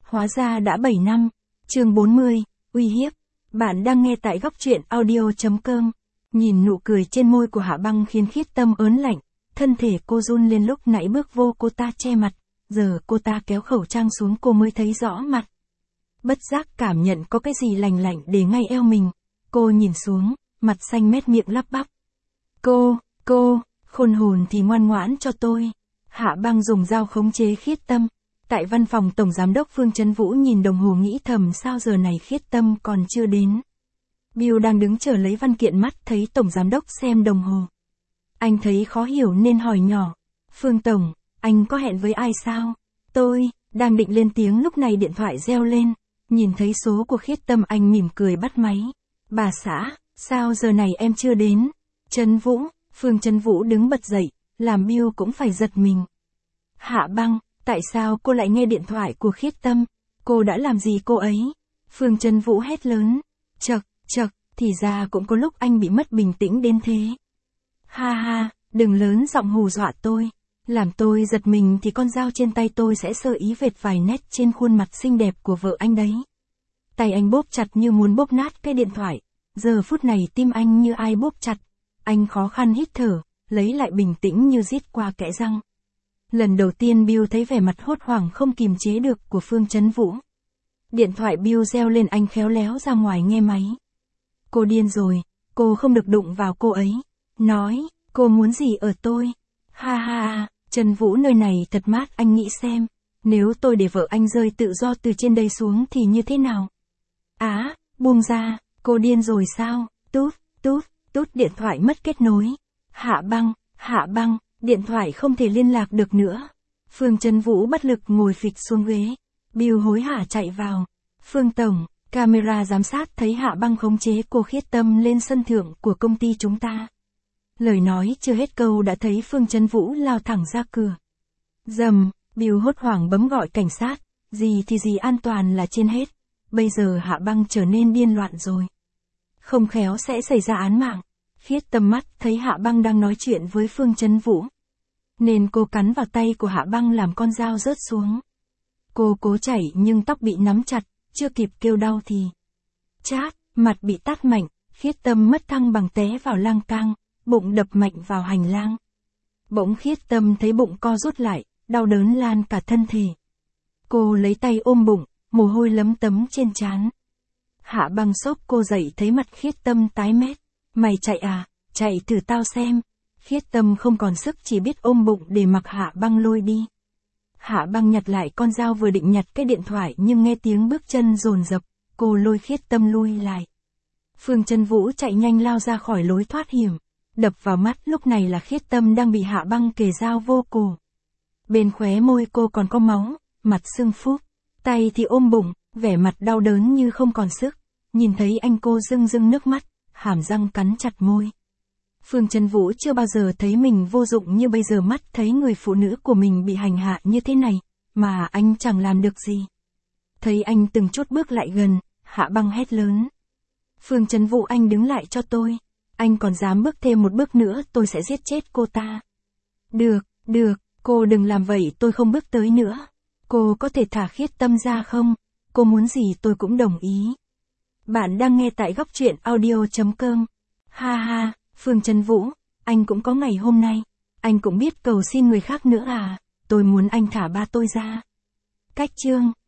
Hóa ra đã 7 năm. Chương 40, uy hiếp. Bạn đang nghe tại góc truyện audio.com. Nhìn nụ cười trên môi của Hạ Băng khiến Khiết Tâm ớn lạnh, thân thể cô run lên lúc nãy bước vô cô ta che mặt, giờ cô ta kéo khẩu trang xuống cô mới thấy rõ mặt. Bất giác cảm nhận có cái gì lành lạnh để ngay eo mình, cô nhìn xuống, mặt xanh mét miệng lắp bắp. Cô, khôn hồn thì ngoan ngoãn cho tôi. Hạ Băng dùng dao khống chế Khiết Tâm. Tại văn phòng Tổng Giám đốc Phương Chấn Vũ nhìn đồng hồ nghĩ thầm sao giờ này Khiết Tâm còn chưa đến. Bill đang đứng chờ lấy văn kiện mắt thấy Tổng Giám đốc xem đồng hồ. Anh thấy khó hiểu nên hỏi nhỏ. Phương Tổng, anh có hẹn với ai sao? Tôi, đang định lên tiếng lúc này điện thoại reo lên. Nhìn thấy số của Khiết Tâm anh mỉm cười bắt máy. Bà xã, sao giờ này em chưa đến? Chấn Vũ, Phương Chấn Vũ đứng bật dậy, làm Bill cũng phải giật mình. Hạ Băng, tại sao cô lại nghe điện thoại của Khiết Tâm? Cô đã làm gì cô ấy? Phương Chấn Vũ hét lớn. Chậc, thì ra cũng có lúc anh bị mất bình tĩnh đến thế. Ha, đừng lớn giọng hù dọa tôi. Làm tôi giật mình thì con dao trên tay tôi sẽ sơ ý vệt vài nét trên khuôn mặt xinh đẹp của vợ anh đấy. Tay anh bóp chặt như muốn bóp nát cái điện thoại. Giờ phút này tim anh như ai bóp chặt. Anh khó khăn hít thở, lấy lại bình tĩnh như rít qua kẽ răng. Lần đầu tiên Bill thấy vẻ mặt hốt hoảng không kìm chế được của Phương Chấn Vũ. Điện thoại Bill reo lên anh khéo léo ra ngoài nghe máy. Cô điên rồi, cô không được đụng vào cô ấy. Nói, cô muốn gì ở tôi? Ha, Trần Vũ nơi này thật mát anh nghĩ xem. Nếu tôi để vợ anh rơi tự do từ trên đây xuống thì như thế nào? Buông ra, cô điên rồi sao? Tút, điện thoại mất kết nối. Hạ Băng, điện thoại không thể liên lạc được nữa. Phương Chấn Vũ bất lực ngồi phịch xuống ghế. Bill hối hả chạy vào. Phương Tổng, camera giám sát thấy Hạ Băng khống chế cô Khiết Tâm lên sân thượng của công ty chúng ta. Lời nói chưa hết câu đã thấy Phương Chấn Vũ lao thẳng ra cửa. Dầm, Bill hốt hoảng bấm gọi cảnh sát. Gì thì gì an toàn là trên hết. Bây giờ Hạ Băng trở nên điên loạn rồi. Không khéo sẽ xảy ra án mạng. Khiết Tâm mắt thấy Hạ Băng đang nói chuyện với Phương Chấn Vũ. Nên cô cắn vào tay của Hạ Băng làm con dao rớt xuống. Cô cố chảy nhưng tóc bị nắm chặt, chưa kịp kêu đau thì. Chát, mặt bị tát mạnh, Khiết Tâm mất thăng bằng té vào lan can, bụng đập mạnh vào hành lang. Bỗng Khiết Tâm thấy bụng co rút lại, đau đớn lan cả thân thể. Cô lấy tay ôm bụng, mồ hôi lấm tấm trên trán. Hạ Băng xốc cô dậy thấy mặt Khiết Tâm tái mét. Mày chạy à, chạy thử tao xem. Khiết Tâm không còn sức chỉ biết ôm bụng để mặc Hạ Băng lôi đi. Hạ Băng nhặt lại con dao vừa định nhặt cái điện thoại nhưng nghe tiếng bước chân dồn dập, cô lôi Khiết Tâm lui lại. Phương Chấn Vũ chạy nhanh lao ra khỏi lối thoát hiểm. Đập vào mắt lúc này là Khiết Tâm đang bị Hạ Băng kề dao vô cổ. Bên khóe môi cô còn có máu, mặt sưng phúc, tay thì ôm bụng, vẻ mặt đau đớn như không còn sức. Nhìn thấy anh cô rưng nước mắt, hàm răng cắn chặt môi. Phương Chấn Vũ chưa bao giờ thấy mình vô dụng như bây giờ mắt thấy người phụ nữ của mình bị hành hạ như thế này, mà anh chẳng làm được gì. Thấy anh từng chút bước lại gần, Hạ Băng hét lớn. Phương Chấn Vũ anh đứng lại cho tôi. Anh còn dám bước thêm một bước nữa tôi sẽ giết chết cô ta. Được, cô đừng làm vậy tôi không bước tới nữa. Cô có thể thả Khiết Tâm ra không? Cô muốn gì tôi cũng đồng ý. Bạn đang nghe tại góc truyện audio.com. Ha, Phương Chấn Vũ, anh cũng có ngày hôm nay. Anh cũng biết cầu xin người khác nữa à? Tôi muốn anh thả ba tôi ra. Cách chương